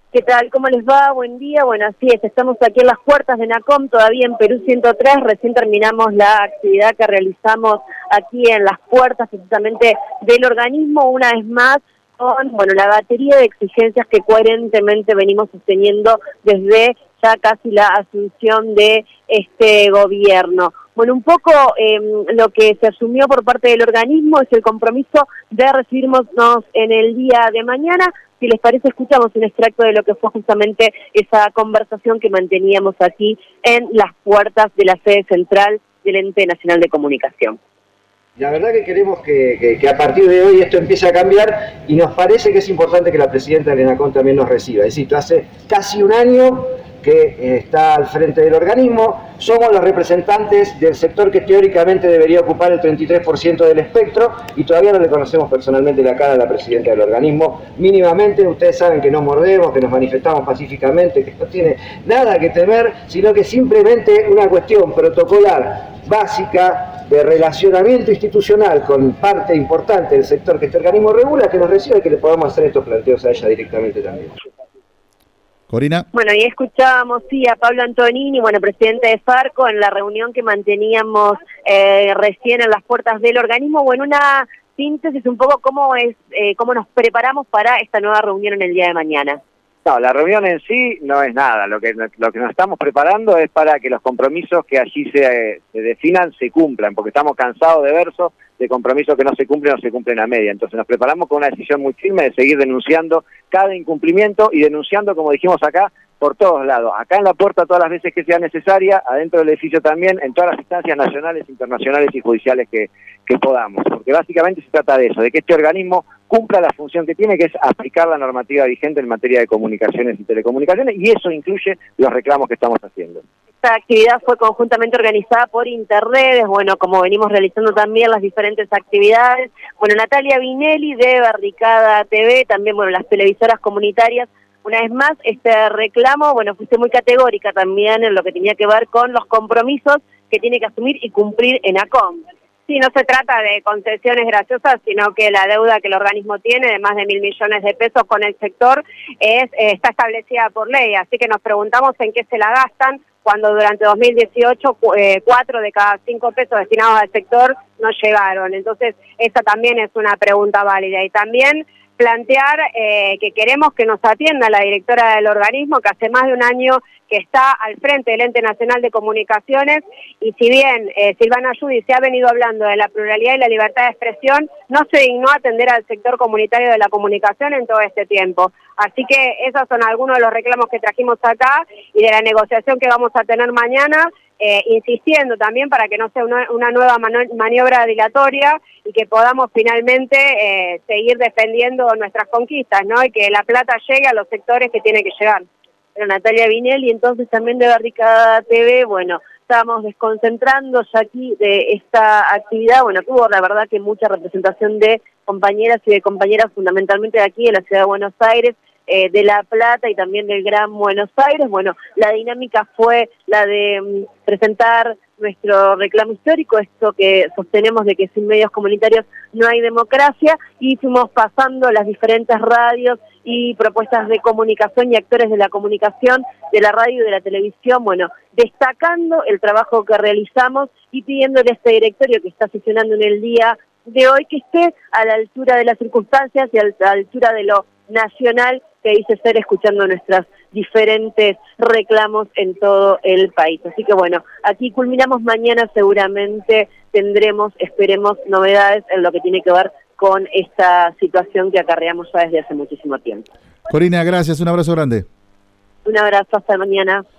¿Qué tal? ¿Cómo les va? Buen día. Bueno, así es, estamos aquí en las puertas de NACOM, todavía en Perú 103, recién terminamos la actividad que realizamos aquí en las puertas precisamente del organismo, una vez más, con, bueno, la batería de exigencias que coherentemente venimos sosteniendo desde ya casi la asunción de este gobierno. Bueno, un poco lo que se asumió por parte del organismo es el compromiso de recibirnos en el día de mañana. Si les parece, escuchamos un extracto de lo que fue justamente esa conversación que manteníamos aquí en las puertas de la sede central del Ente Nacional de Comunicación. La verdad que queremos que a partir de hoy esto empiece a cambiar y nos parece que es importante que la presidenta del ENACOM también nos reciba. Es decir, hace casi un año que está al frente del organismo, somos los representantes del sector que teóricamente debería ocupar el 33% del espectro y todavía no le conocemos personalmente la cara a la presidenta del organismo. Mínimamente, ustedes saben que no mordemos, que nos manifestamos pacíficamente, que no tiene nada que temer, sino que simplemente una cuestión protocolar, básica, de relacionamiento institucional con parte importante del sector que este organismo regula, que nos reciba y que le podamos hacer estos planteos a ella directamente también. Corina. Bueno, y escuchábamos, sí, a Pablo Antonini, bueno, presidente de Farco, en la reunión que manteníamos recién en las puertas del organismo. Bueno, una síntesis un poco cómo nos preparamos para esta nueva reunión en el día de mañana. No, la reunión en sí no es nada. Lo que nos estamos preparando es para que los compromisos que allí se definan se cumplan, porque estamos cansados de versos de compromisos que no se cumplen a media. Entonces nos preparamos con una decisión muy firme de seguir denunciando cada incumplimiento y denunciando, como dijimos acá, por todos lados. Acá en la puerta todas las veces que sea necesaria, adentro del edificio también, en todas las instancias nacionales, internacionales y judiciales que podamos. Porque básicamente se trata de eso, de que este organismo cumpla la función que tiene, que es aplicar la normativa vigente en materia de comunicaciones y telecomunicaciones, y eso incluye los reclamos que estamos haciendo. Esta actividad fue conjuntamente organizada por Interredes, bueno, como venimos realizando también las diferentes actividades. Bueno, Natalia Vinelli de Barricada TV, también, bueno, las televisoras comunitarias. Una vez más, este reclamo, bueno, fuiste muy categórica también en lo que tenía que ver con los compromisos que tiene que asumir y cumplir ENACOM. Sí, no se trata de concesiones graciosas, sino que la deuda que el organismo tiene de más de 1.000 millones de pesos con el sector está establecida por ley, así que nos preguntamos en qué se la gastan, cuando durante 2018 4 de cada 5 pesos destinados al sector no llegaron. Entonces, esa también es una pregunta válida. Y también plantear que queremos que nos atienda la directora del organismo, que hace más de un año que está al frente del Ente Nacional de Comunicaciones, y si bien Silvana Ayudi se ha venido hablando de la pluralidad y la libertad de expresión, no se dignó atender al sector comunitario de la comunicación en todo este tiempo. Así que esos son algunos de los reclamos que trajimos acá y de la negociación que vamos a tener mañana, insistiendo también para que no sea una nueva maniobra dilatoria y que podamos finalmente seguir defendiendo nuestras conquistas, ¿no? Y que la plata llegue a los sectores que tiene que llegar. Pero Natalia Vinelli, entonces también de Barricada TV, bueno, estábamos desconcentrando ya aquí de esta actividad, bueno, tuvo la verdad que mucha representación de compañeras y de compañeras fundamentalmente de aquí, de la ciudad de Buenos Aires, de La Plata y también del Gran Buenos Aires. Bueno, la dinámica fue la de presentar nuestro reclamo histórico, esto que sostenemos de que sin medios comunitarios no hay democracia, y fuimos pasando las diferentes radios y propuestas de comunicación y actores de la comunicación, de la radio y de la televisión, bueno, destacando el trabajo que realizamos y pidiéndole a este directorio que está sesionando en el día de hoy que esté a la altura de las circunstancias y a la altura de lo nacional que dice ser, escuchando nuestros diferentes reclamos en todo el país. Así que bueno, aquí culminamos. Mañana seguramente tendremos, esperemos, novedades en lo que tiene que ver con esta situación que acarreamos ya desde hace muchísimo tiempo. Corina, gracias, un abrazo grande. Un abrazo, hasta mañana.